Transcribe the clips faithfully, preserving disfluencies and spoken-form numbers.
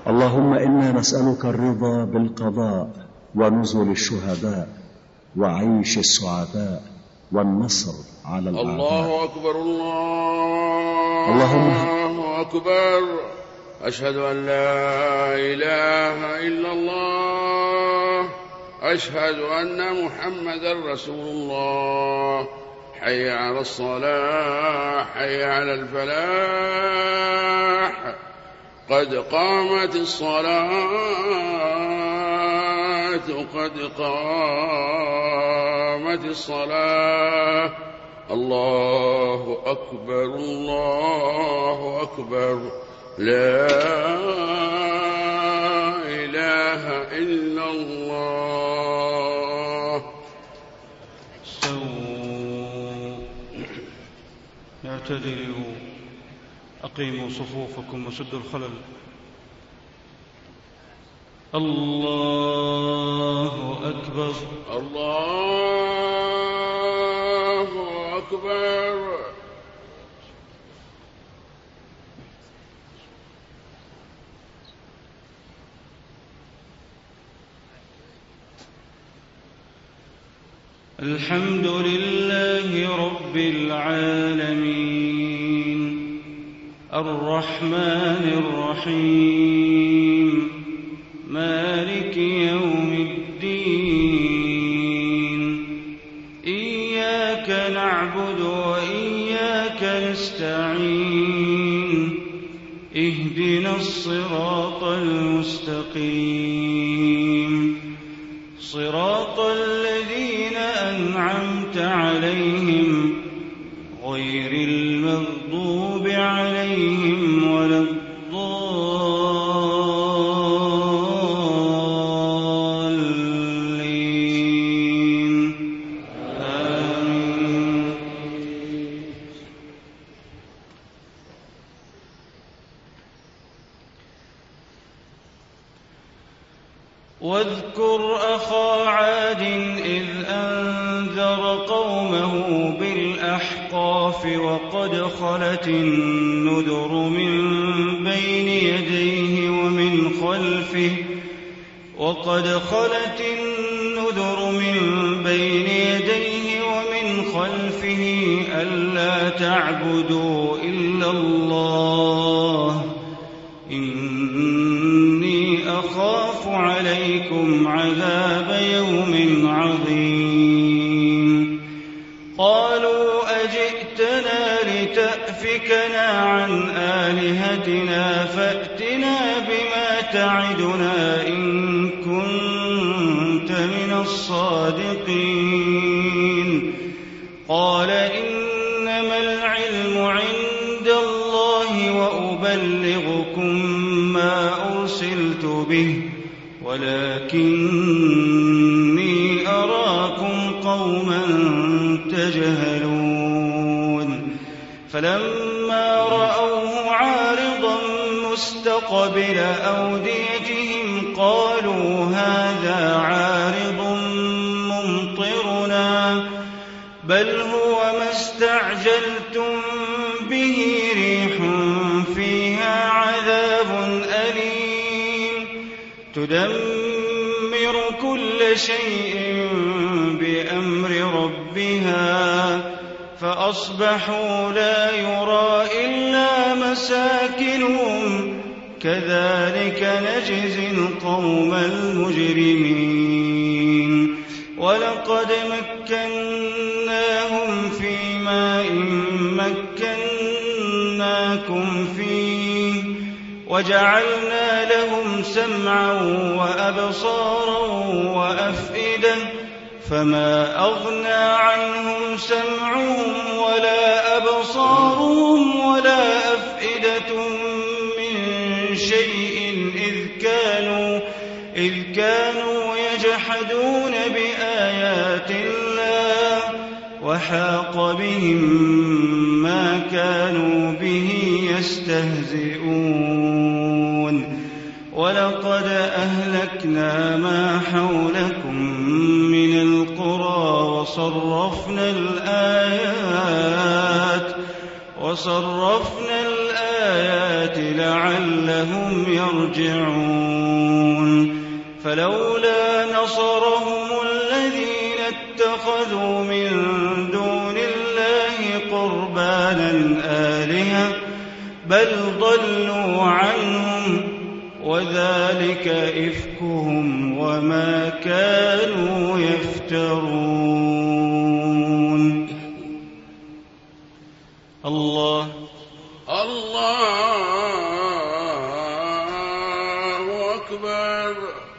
اللهم إنا نسألك الرضا بالقضاء ونزل الشهداء وعيش السعداء والنصر على الأعداء. الله أكبر الله اللهم أكبر. أشهد أن لا إله إلا الله. أشهد أن محمدا رسول الله. حي على الصلاة حي على الفلاح. قد قامت الصلاة قد قامت الصلاة. الله أكبر الله أكبر. لا إله إلا الله. استووا اعتدلوا أقيموا صفوفكم وسدوا الخلل. الله أكبر الله أكبر. الحمد لله رب العالمين الرحمن الرحيم مالك يوم الدين. إياك نعبد وإياك نستعين. اهدنا الصراط المستقيم صراط الذين أنعمت عليهم غير المغضوب عليهم ولا الضالين. آمين. واذكر أخا عاد إذ أنذر قومه بالأحقاف وقد خلت النذر من بين يديه ومن خلفه وقد خلت النذر من بين يديه ومن خلفه ألا تعبدوا إلا الله إني أخاف عليكم عذاب يوم عظيم. قالوا أجئتنا لتأفكنا عن آلهتنا فأتنا بما تعدنا إن كنت من الصادقين. قال إنما العلم عند الله وأبلغكم ما أرسلت به ولكني أراكم قوما تجهلون. فلما رأوه عارضا مستقبل أوديتهم قالوا هذا عارض ممطرنا بل هو ما استعجلتم به ريح فيها عذاب أليم تدمر كل شيء بأمر ربها فأصبحوا لا يرى إلا مساكنهم كذلك نجزي القوم المجرمين. ولقد مكناهم في ماء مكناكم فيه وجعلنا لهم سمعا وأبصارا وأفئدة فما أغنى عنهم سمعهم ولا أبصارهم ولا أفئدتهم من شيء إذ كانوا, إذ كانوا يجحدون بآيات الله وحاق بهم ما كانوا به يستهزئون. ولقد أهلكنا ما حولكم من القرى وصرفنا الآيات وصرفنا الآيات لعلكم لعلهم يرجعون فلولا نصرهم الذين اتخذوا من دون الله قربانا آلهة بل ضلوا عنهم وذلك إفكهم وما كانوا يفترون. الله الله أكبر.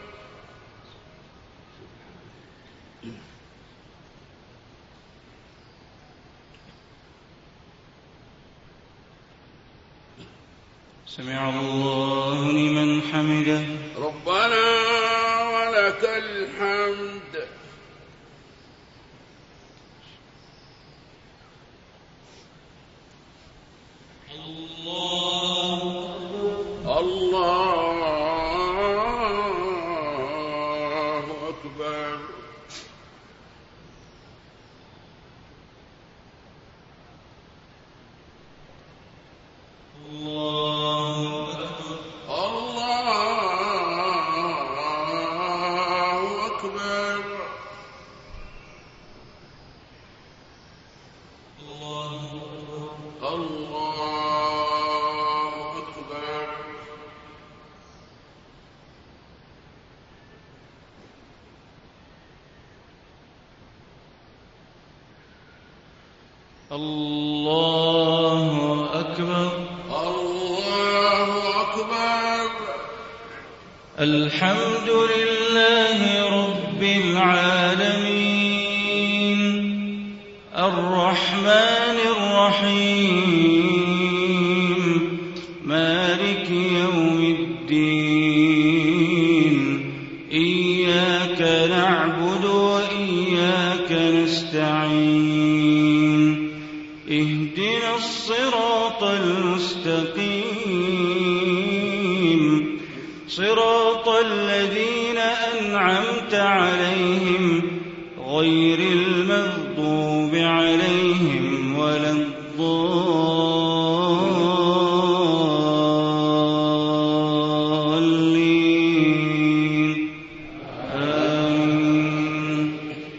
سمع الله لمن حمده. ربنا ولك الحمد. الله الله أكبر. الله أكبر. الله أكبر. الله أكبر. الحمد لله رب العالمين الرحمن الرحيم مالك يوم الدين إياك نعبد وإياك نستعين اهدنا الصراط المستقيم صراط الذين أنعمت عليهم غير المغضوب عليهم ولا الضالين آمين.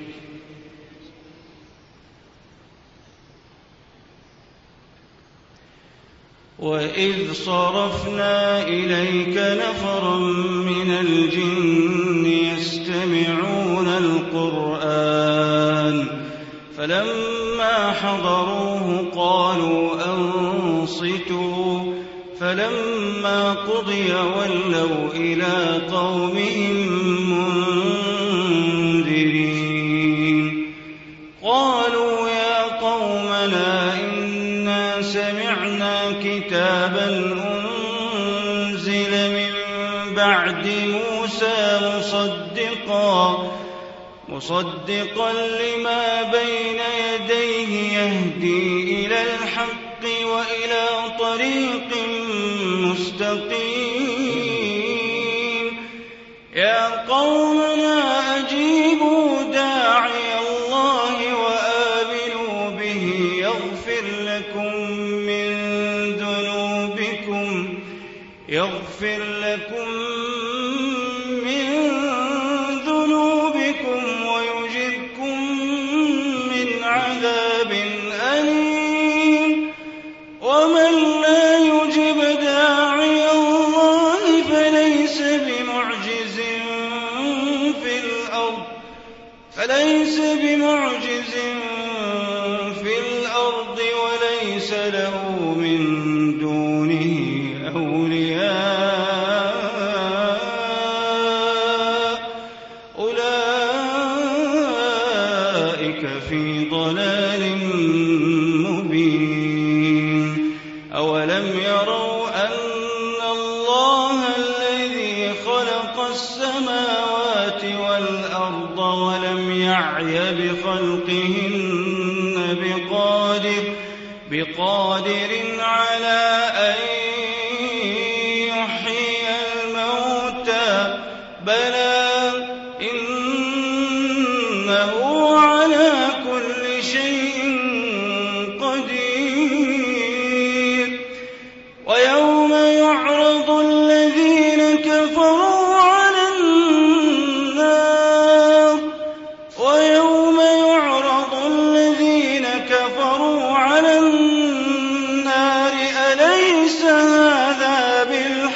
وإذ صرفنا إليك نفرا من الجن يستمعون القرآن فلما حضروه قالوا أنصتوا فلما قضي ولوا إلى قومهم منذرين قالوا يا قومنا إنا سمعنا كتابا أنزل من بعد موسى مصدقا مصدقا لما بين يديه يهدي إلى الحق وإلى طريق مستقيم يا قومنا أجيبوا داعي الله وآمنوا به يغفر لكم من ذنوبكم يغفر لكم من ذنوبكم ويجركم من عذاب أليم ومن لا يجب داعي الله فليس بمعجز في الأرض فليس بمعجز في الأرض وليس له من دونه أولياء أولئك في ضلال مبين أولم يروا أن الله الذي خلق السماوات والأرض ولم يعي بخلقهن بقادر بقادر على أن يحيي الموتى بلى إنه على كل شيء قدير ويوم يعرض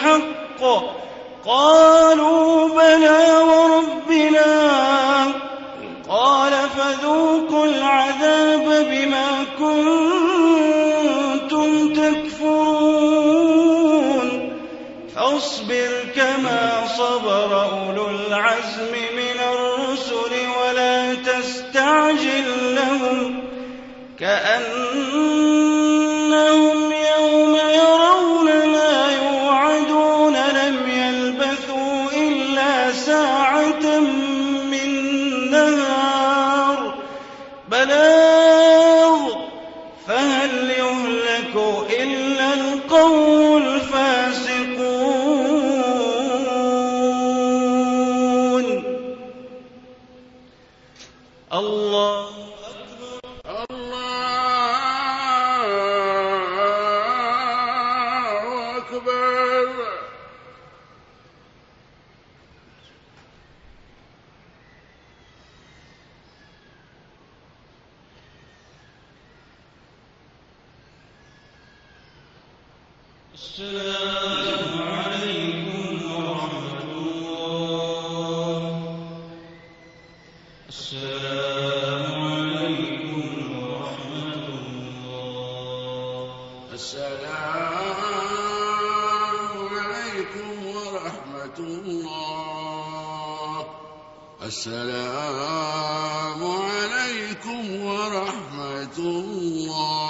بالحق قالوا بلى وربنا قال فذوقوا العذاب بما كنتم تكفرون فاصبر كما صبر أولو العزم من الرسل ولا تستعجل لهم كأنهم يوم يرون ما يوعدون لم يلبثوا إلا ساعة من نهار بلاغ فهل يهلك إلا القوم الفاسقون الله السلام عليكم ورحمة الله السلام عليكم ورحمة الله السلام عليكم ورحمة الله السلام عليكم ورحمة الله